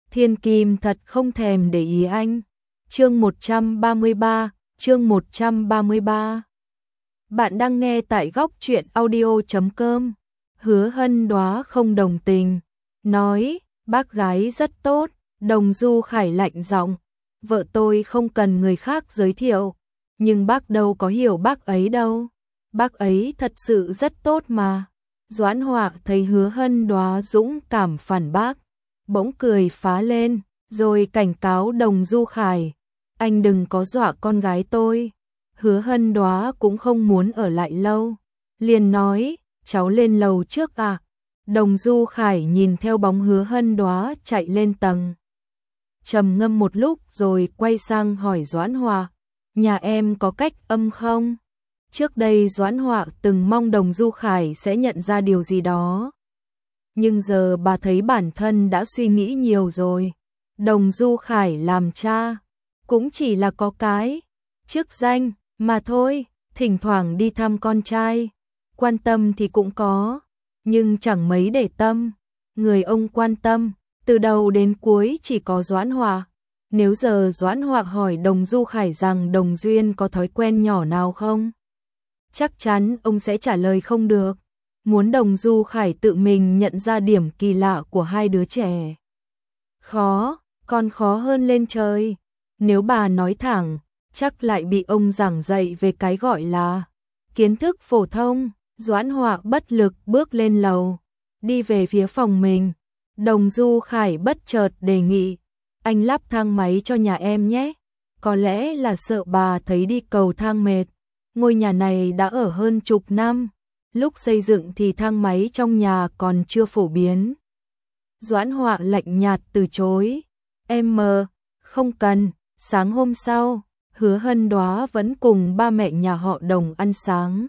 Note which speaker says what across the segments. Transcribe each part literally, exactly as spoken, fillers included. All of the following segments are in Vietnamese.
Speaker 1: Thiên Kim thật không thèm để ý anh. Chương một trăm ba mươi ba, chương một trăm ba mươi ba. Bạn đang nghe tại góc truyện audio chấm com. Hứa Hân Đóa không đồng tình, nói, bác gái rất tốt. Đồng Du Khải lạnh giọng, vợ tôi không cần người khác giới thiệu, nhưng bác đâu có hiểu bác ấy đâu. Bác ấy thật sự rất tốt mà. Doãn Họa thấy Hứa Hân Đóa dũng cảm phản bác, bỗng cười phá lên, rồi cảnh cáo Đồng Du Khải, anh đừng có dọa con gái tôi. Hứa Hân Đóa cũng không muốn ở lại lâu, liền nói, cháu lên lầu trước à. Đồng Du Khải nhìn theo bóng Hứa Hân Đóa chạy lên tầng, trầm ngâm một lúc rồi quay sang hỏi Doãn Họa, nhà em có cách âm không? Trước đây Doãn Họa từng mong Đồng Du Khải sẽ nhận ra điều gì đó, nhưng giờ bà thấy bản thân đã suy nghĩ nhiều rồi. Đồng Du Khải làm cha cũng chỉ là có cái chức danh mà thôi, thỉnh thoảng đi thăm con trai, quan tâm thì cũng có, nhưng chẳng mấy để tâm. Người ông quan tâm từ đầu đến cuối chỉ có Doãn Họa. Nếu giờ Doãn Họa hỏi Đồng Du Khải rằng Đồng Duyên có thói quen nhỏ nào không, chắc chắn ông sẽ trả lời không được. Muốn Đồng Du Khải tự mình nhận ra điểm kỳ lạ của hai đứa trẻ, khó, còn khó hơn lên trời. Nếu bà nói thẳng, chắc lại bị ông giảng dạy về cái gọi là kiến thức phổ thông. Doãn Họa bất lực bước lên lầu, đi về phía phòng mình. Đồng Du Khải bất chợt đề nghị, anh lắp thang máy cho nhà em nhé. Có lẽ là sợ bà thấy đi cầu thang mệt. Ngôi nhà này đã ở hơn chục năm, lúc xây dựng thì thang máy trong nhà còn chưa phổ biến. Doãn Họa lạnh nhạt từ chối, em mờ, không cần. Sáng hôm sau, Hứa Hân Đóa vẫn cùng ba mẹ nhà họ Đồng ăn sáng.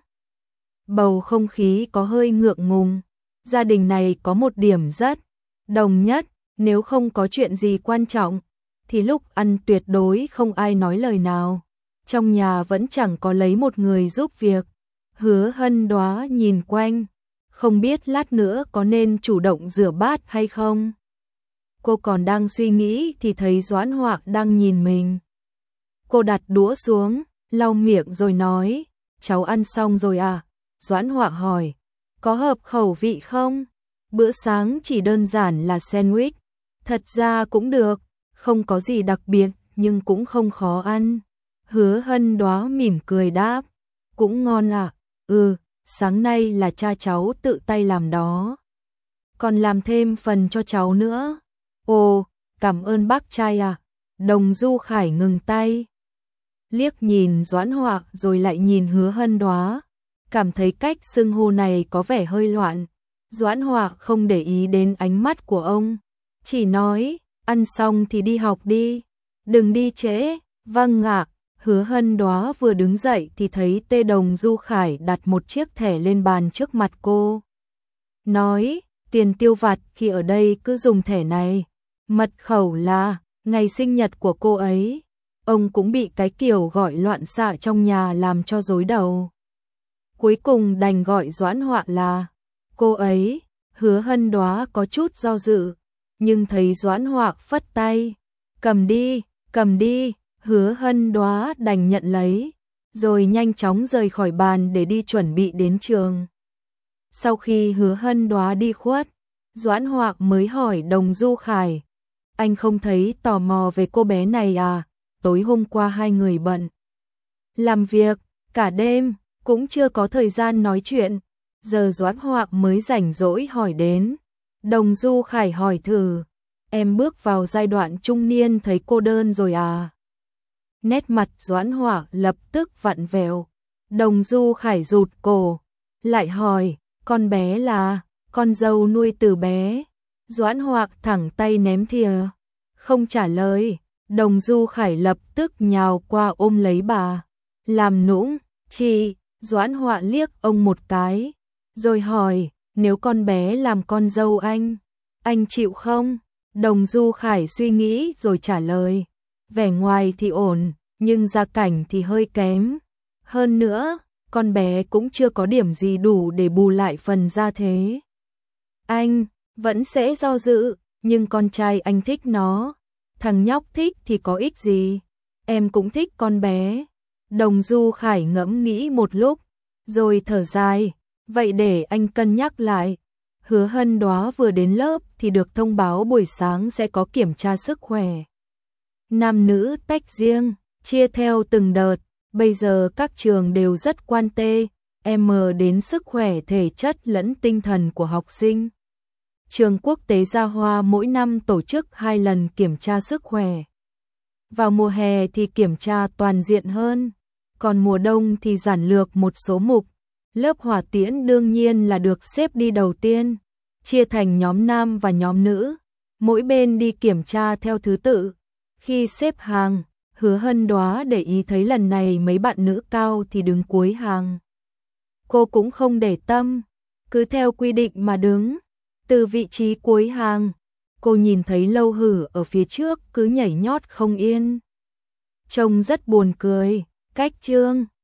Speaker 1: Bầu không khí có hơi ngượng ngùng. Gia đình này có một điểm rất đồng nhất, nếu không có chuyện gì quan trọng, thì lúc ăn tuyệt đối không ai nói lời nào. Trong nhà vẫn chẳng có lấy một người giúp việc. Hứa Hân Đóa nhìn quanh, không biết lát nữa có nên chủ động rửa bát hay không. Cô còn đang suy nghĩ thì thấy Doãn Họa đang nhìn mình. Cô đặt đũa xuống, lau miệng rồi nói, cháu ăn xong rồi à? Doãn Họa hỏi, có hợp khẩu vị không? Bữa sáng chỉ đơn giản là sandwich. Thật ra cũng được, không có gì đặc biệt, nhưng cũng không khó ăn. Hứa Hân Đóa mỉm cười đáp, cũng ngon à? Ừ, sáng nay là cha cháu tự tay làm đó, còn làm thêm phần cho cháu nữa. Ồ, cảm ơn bác trai à. Đồng Du Khải ngừng tay, liếc nhìn Doãn Họa rồi lại nhìn Hứa Hân Đóa, cảm thấy cách xưng hô này có vẻ hơi loạn. Doãn Họa không để ý đến ánh mắt của ông, chỉ nói, ăn xong thì đi học đi, đừng đi trễ. Vâng ạ. Hứa Hân Đóa vừa đứng dậy thì thấy Tê Đồng Du Khải đặt một chiếc thẻ lên bàn trước mặt cô, nói, tiền tiêu vặt khi ở đây cứ dùng thẻ này, mật khẩu là ngày sinh nhật của cô ấy. Ông cũng bị cái kiểu gọi loạn xạ trong nhà làm cho rối đầu, cuối cùng đành gọi Doãn Họa là cô ấy. Hứa Hân Đóa có chút do dự, nhưng thấy Doãn Họa phất tay, cầm đi, cầm đi. Hứa Hân Đóa đành nhận lấy, rồi nhanh chóng rời khỏi bàn để đi chuẩn bị đến trường. Sau khi Hứa Hân Đóa đi khuất, Doãn Họa mới hỏi Đồng Du Khải, anh không thấy tò mò về cô bé này à? Tối hôm qua hai người bận làm việc cả đêm, cũng chưa có thời gian nói chuyện, giờ Doãn Họa mới rảnh rỗi hỏi đến. Đồng Du Khải hỏi thử, em bước vào giai đoạn trung niên thấy cô đơn rồi à? Nét mặt Doãn Họa lập tức vặn vẹo. Đồng Du Khải rụt cổ, lại hỏi, con bé là con dâu nuôi từ bé. Doãn Họa thẳng tay ném thìa, không trả lời. Đồng Du Khải lập tức nhào qua ôm lấy bà, làm nũng, chị. Doãn Họa liếc ông một cái, rồi hỏi, nếu con bé làm con dâu anh, anh chịu không? Đồng Du Khải suy nghĩ rồi trả lời, vẻ ngoài thì ổn, nhưng gia cảnh thì hơi kém. Hơn nữa, con bé cũng chưa có điểm gì đủ để bù lại phần gia thế. Anh vẫn sẽ do dự. nhưng con trai anh thích nó, thằng nhóc thích thì có ích gì, em cũng thích con bé. Đồng Du Khải ngẫm nghĩ một lúc, rồi thở dài, vậy để anh cân nhắc lại. Hứa Hân Đoá vừa đến lớp thì được thông báo buổi sáng sẽ có kiểm tra sức khỏe. Nam nữ tách riêng, chia theo từng đợt, bây giờ các trường đều rất quan tê, em đến sức khỏe thể chất lẫn tinh thần của học sinh. Trường Quốc tế Gia Hoa mỗi năm tổ chức hai lần kiểm tra sức khỏe. Vào mùa hè thì kiểm tra toàn diện hơn, còn mùa đông thì giản lược một số mục. Lớp hỏa tiễn đương nhiên là được xếp đi đầu tiên, chia thành nhóm nam và nhóm nữ, mỗi bên đi kiểm tra theo thứ tự. Khi xếp hàng, Hứa Hân Đoá để ý thấy lần này mấy bạn nữ cao thì đứng cuối hàng. Cô cũng không để tâm, cứ theo quy định mà đứng. Từ vị trí cuối hàng, cô nhìn thấy Lâu Hử ở phía trước cứ nhảy nhót không yên. Trông rất buồn cười, cách Trương